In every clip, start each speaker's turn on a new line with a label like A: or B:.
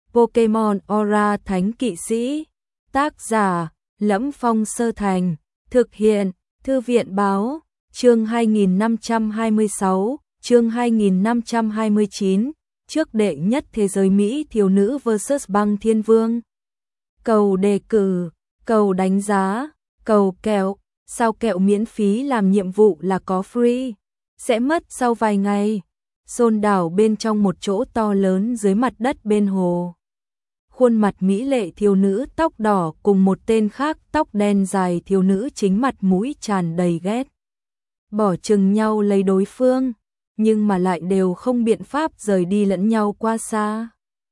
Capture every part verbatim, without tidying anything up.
A: Pokemon Aura Thánh Kỵ Sĩ. Tác giả: Lẫm Phong Sơ Thành. Thực hiện: Thư viện Báo. Chương hai nghìn năm trăm hai mươi sáu, chương hai nghìn năm trăm hai mươi chín, trước đệ nhất thế giới Mỹ thiếu nữ versus Băng Thiên Vương. Cầu đề cử, cầu đánh giá, cầu kẹo, sao kẹo miễn phí làm nhiệm vụ là có free, sẽ mất sau vài ngày. Xôn đảo bên trong một chỗ to lớn dưới mặt đất bên hồ. Khuôn mặt mỹ lệ thiếu nữ tóc đỏ cùng một tên khác tóc đen dài thiếu nữ chính mặt mũi tràn đầy ghét. Bỏ chừng nhau lấy đối phương, nhưng mà lại đều không biện pháp rời đi lẫn nhau qua xa.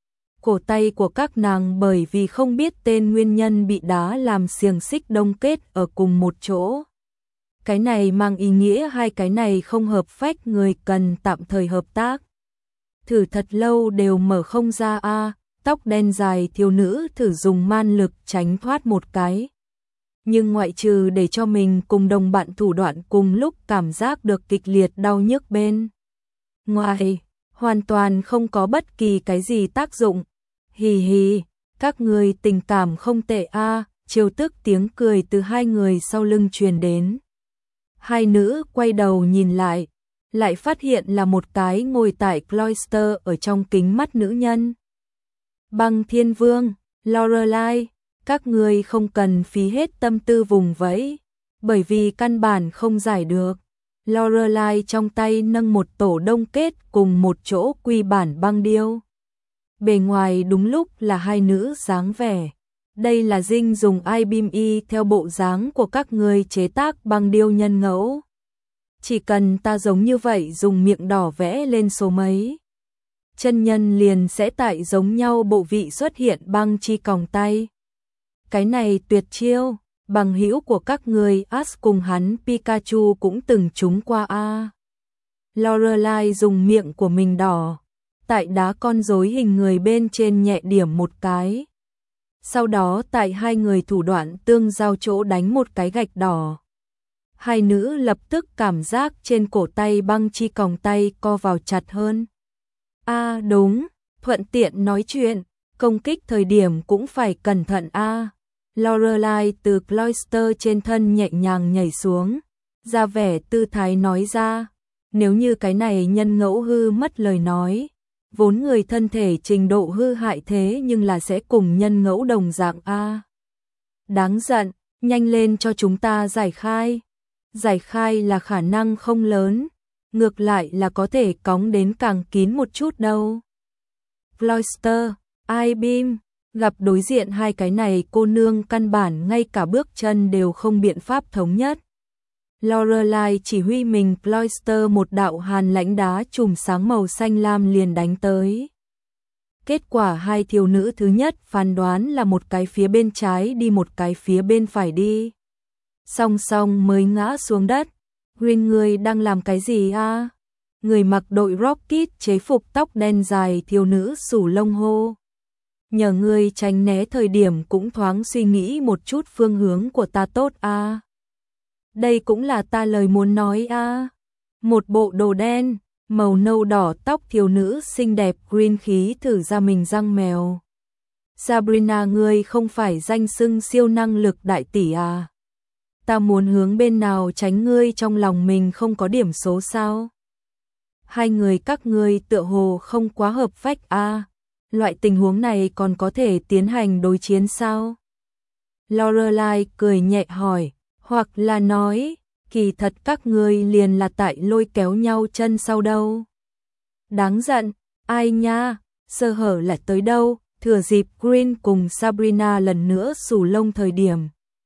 A: Cổ tay của các nàng bởi vì không biết tên nguyên nhân bị đá làm xiềng xích đông kết ở cùng một chỗ. Cái này mang ý nghĩa hai cái này không hợp phách, người cần tạm thời hợp tác. Thử thật lâu đều mở không ra a. À, tóc đen dài thiếu nữ thử dùng man lực tránh thoát một cái. Nhưng ngoại trừ để cho mình cùng đồng bạn thủ đoạn cùng lúc cảm giác được kịch liệt đau nhức bên ngoài, hoàn toàn không có bất kỳ cái gì tác dụng. Hì hì, các người tình cảm không tệ a. À, trêu tức tiếng cười từ hai người sau lưng truyền đến. Hai nữ quay đầu nhìn lại, lại phát hiện là một cái ngồi tại cloister ở trong kính mắt nữ nhân. Băng Thiên Vương, Lorelai, các người không cần phí hết tâm tư vùng vẫy, bởi vì căn bản không giải được. Lorelai trong tay nâng một tổ đông kết cùng một chỗ quy bản băng điêu. Bề ngoài đúng lúc là hai nữ dáng vẻ. Đây là Dinh dùng iBeam y theo bộ dáng của các người chế tác băng điêu nhân ngẫu. Chỉ cần ta giống như vậy dùng miệng đỏ vẽ lên số mấy, chân nhân liền sẽ tại giống nhau bộ vị xuất hiện băng chi còng tay. Cái này tuyệt chiêu, bằng hữu của các người Ash cùng hắn Pikachu cũng từng trúng qua a. À. Lorelai dùng miệng của mình đỏ, tại đá con rối hình người bên trên nhẹ điểm một cái. Sau đó tại hai người thủ đoạn tương giao chỗ đánh một cái gạch đỏ. Hai nữ lập tức cảm giác trên cổ tay băng chi còng tay co vào chặt hơn. A à, đúng, thuận tiện nói chuyện, công kích thời điểm cũng phải cẩn thận a. À. Lorelai từ cloister trên thân nhẹ nhàng nhảy xuống, ra vẻ tư thái nói ra, nếu như cái này nhân ngẫu hư mất lời nói, vốn người thân thể trình độ hư hại thế nhưng là sẽ cùng nhân ngẫu đồng dạng a. À. Đáng giận, nhanh lên cho chúng ta giải khai. Giải khai là khả năng không lớn, ngược lại là có thể cóng đến càng kín một chút đâu. Cloister, iBeam, gặp đối diện hai cái này cô nương căn bản ngay cả bước chân đều không biện pháp thống nhất. Lorelai chỉ huy mình cloister một đạo hàn lãnh đá chùm sáng màu xanh lam liền đánh tới. Kết quả hai thiếu nữ thứ nhất phán đoán là một cái phía bên trái đi một cái phía bên phải đi. Song song mới ngã xuống đất. Green, người đang làm cái gì a? À? Người mặc đội Rocket chế phục tóc đen dài thiếu nữ sủ lông hô. Nhờ người tránh né thời điểm cũng thoáng suy nghĩ một chút phương hướng của ta tốt a. À? Đây cũng là ta lời muốn nói a. À? Một bộ đồ đen, màu nâu đỏ tóc thiếu nữ xinh đẹp Green khí thử ra mình răng mèo. Sabrina, ngươi không phải danh xưng siêu năng lực đại tỷ à? Ta muốn hướng bên nào tránh, ngươi trong lòng mình không có điểm số sao? Hai người các ngươi tựa hồ không quá hợp phách a. À, loại tình huống này còn có thể tiến hành đối chiến sao? Lorelai cười nhẹ hỏi, hoặc là nói, kỳ thật các ngươi liền là tại lôi kéo nhau chân sau đâu. Đáng giận, ai nha, sơ hở là tới đâu, thừa dịp Green cùng Sabrina lần nữa xù lông thời điểm.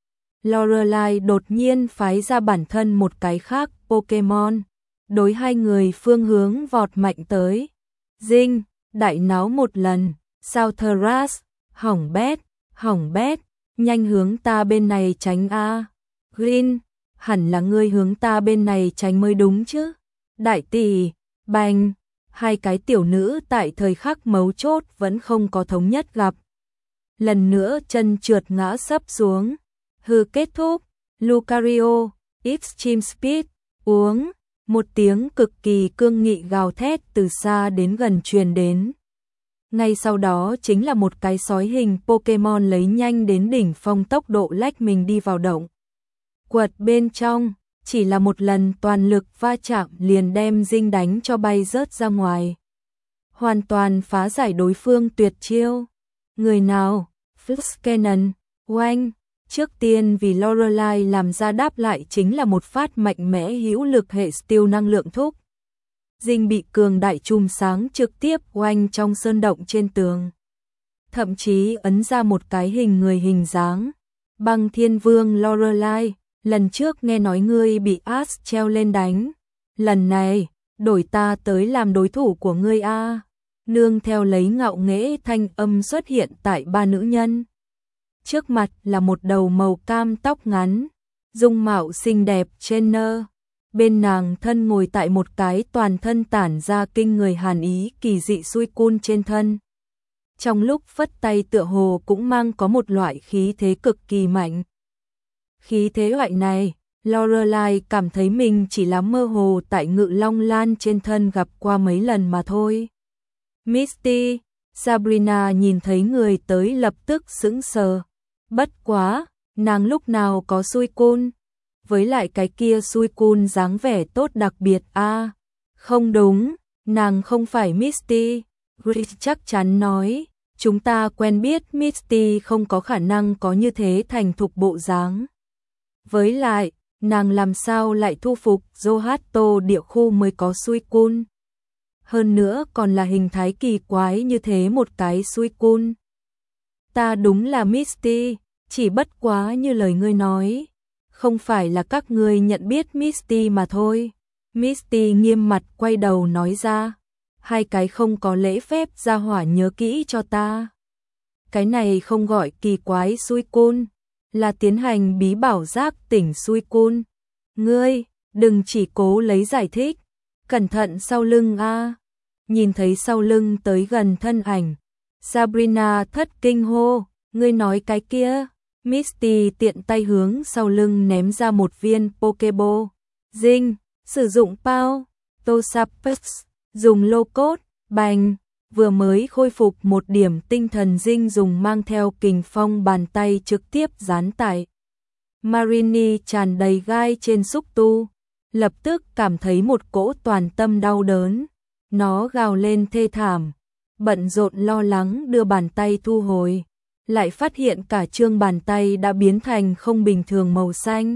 A: Lorelai đột nhiên phái ra bản thân một cái khác Pokemon, đối hai người phương hướng vọt mạnh tới. Dinh, đại náo một lần, Southras, hỏng bét, hỏng bét, nhanh hướng ta bên này tránh a. Green, hẳn là ngươi hướng ta bên này tránh mới đúng chứ. Đại tỷ, bành, hai cái tiểu nữ tại thời khắc mấu chốt vẫn không có thống nhất gặp. Lần nữa chân trượt ngã sấp xuống. Hư kết thúc, Lucario, Extreme Speed, uống, một tiếng cực kỳ cương nghị gào thét từ xa đến gần truyền đến. Ngay sau đó chính là một cái sói hình Pokemon lấy nhanh đến đỉnh phong tốc độ lách mình đi vào động quật bên trong, chỉ là một lần toàn lực va chạm liền đem Dinh đánh cho bay rớt ra ngoài. Hoàn toàn phá giải đối phương tuyệt chiêu. Người nào? Fluxcanon, oanh. Trước tiên vì Lorelai làm ra đáp lại chính là một phát mạnh mẽ hữu lực hệ steel năng lượng thúc. Dinh bị cường đại chùm sáng trực tiếp oanh trong sơn động trên tường. Thậm chí ấn ra một cái hình người hình dáng. Băng Thiên Vương Lorelai, lần trước nghe nói ngươi bị Ash treo lên đánh. Lần này, đổi ta tới làm đối thủ của ngươi a. Nương theo lấy ngạo nghễ thanh âm xuất hiện tại ba nữ nhân. Trước mặt là một đầu màu cam tóc ngắn, dung mạo xinh đẹp Jenner. Bên nàng thân ngồi tại một cái toàn thân tản ra kinh người hàn ý kỳ dị Suicune trên thân. Trong lúc phất tay tựa hồ cũng mang có một loại khí thế cực kỳ mạnh. Khí thế loại này, Lorelai cảm thấy mình chỉ là mơ hồ tại Ngự Long Lan trên thân gặp qua mấy lần mà thôi. Misty, Sabrina nhìn thấy người tới lập tức sững sờ. Bất quá, nàng lúc nào có Suicune, với lại cái kia Suicune dáng vẻ tốt đặc biệt a. À, không đúng, nàng không phải Misty. Grit chắc chắn nói, chúng ta quen biết Misty không có khả năng có như thế thành thục bộ dáng. Với lại, nàng làm sao lại thu phục Johto địa khu mới có Suicune. Hơn nữa còn là hình thái kỳ quái như thế một cái Suicune. Ta đúng là Misty, chỉ bất quá như lời ngươi nói. Không phải là các ngươi nhận biết Misty mà thôi. Misty nghiêm mặt quay đầu nói ra. Hai cái không có lễ phép ra hỏa nhớ kỹ cho ta. Cái này không gọi kỳ quái Suicune, là tiến hành bí bảo giác tỉnh Suicune. Ngươi, đừng chỉ cố lấy giải thích. Cẩn thận sau lưng a. Nhìn thấy sau lưng tới gần thân ảnh, Sabrina thất kinh hô, ngươi nói cái kia. Misty tiện tay hướng sau lưng ném ra một viên Pokeball. Dinh, sử dụng Pao, Tosapex, dùng lô cốt, bành, vừa mới khôi phục một điểm tinh thần Dinh dùng mang theo kình phong bàn tay trực tiếp dán tại Marini tràn đầy gai trên xúc tu, lập tức cảm thấy một cỗ toàn tâm đau đớn. Nó gào lên thê thảm, bận rộn lo lắng đưa bàn tay thu hồi, lại phát hiện cả trương bàn tay đã biến thành không bình thường màu xanh.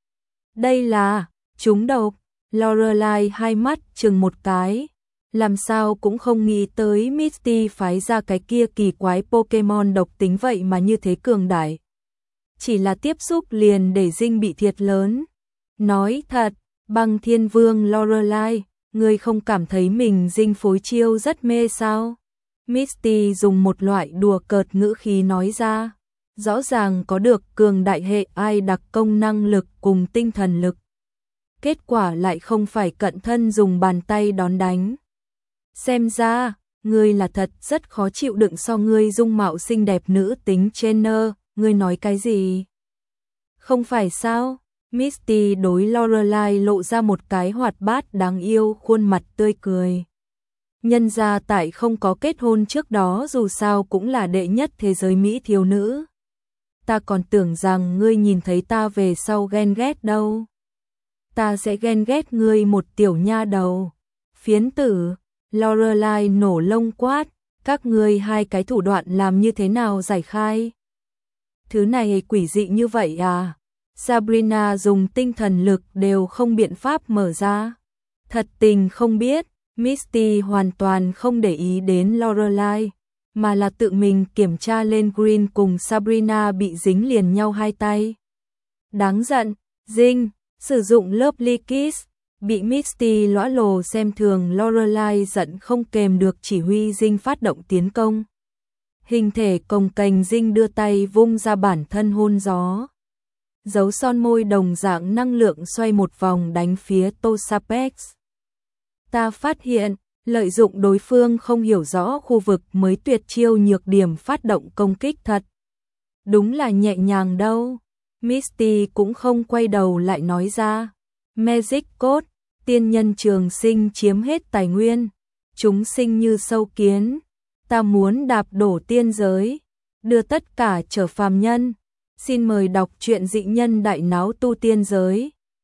A: Đây là trúng độc. Lorelai hai mắt chừng một cái, làm sao cũng không nghĩ tới Misty phái ra cái kia kỳ quái Pokemon độc tính vậy mà như thế cường đại. Chỉ là tiếp xúc liền để Dinh bị thiệt lớn. Nói thật, Băng Thiên Vương Lorelai, ngươi không cảm thấy mình Dinh phối chiêu rất mê sao? Misty dùng một loại đùa cợt ngữ khí nói ra, rõ ràng có được cường đại hệ ai đặc công năng lực cùng tinh thần lực. Kết quả lại không phải cận thân dùng bàn tay đón đánh. Xem ra, ngươi là thật rất khó chịu đựng so ngươi dung mạo xinh đẹp nữ tính Jenner, ngươi nói cái gì? Không phải sao? Misty đối Lorelai lộ ra một cái hoạt bát đáng yêu khuôn mặt tươi cười. Nhân ra tại không có kết hôn trước đó dù sao cũng là đệ nhất thế giới Mỹ thiếu nữ. Ta còn tưởng rằng ngươi nhìn thấy ta về sau ghen ghét đâu. Ta sẽ ghen ghét ngươi một tiểu nha đầu. Phiến tử, Lorelai nổ lông quát, các ngươi hai cái thủ đoạn làm như thế nào giải khai? Thứ này quỷ dị như vậy à? Sabrina dùng tinh thần lực đều không biện pháp mở ra. Thật tình không biết, Misty hoàn toàn không để ý đến Lorelai, mà là tự mình kiểm tra lên Green cùng Sabrina bị dính liền nhau hai tay. Đáng giận, Dinh, sử dụng Lovely Kiss, bị Misty lõa lồ xem thường Lorelai giận không kềm được chỉ huy Dinh phát động tiến công. Hình thể cồng kềnh Dinh đưa tay vung ra bản thân hôn gió. Dấu son môi đồng dạng năng lượng xoay một vòng đánh phía Tosapex. Ta phát hiện, lợi dụng đối phương không hiểu rõ khu vực mới tuyệt chiêu nhược điểm phát động công kích thật. Đúng là nhẹ nhàng đâu. Misty cũng không quay đầu lại nói ra. Magic Code, tiên nhân trường sinh chiếm hết tài nguyên. Chúng sinh như sâu kiến. ta muốn đạp đổ tiên giới, đưa tất cả trở phàm nhân. Xin mời đọc truyện Dị Nhân Đại Náo Tu Tiên Giới.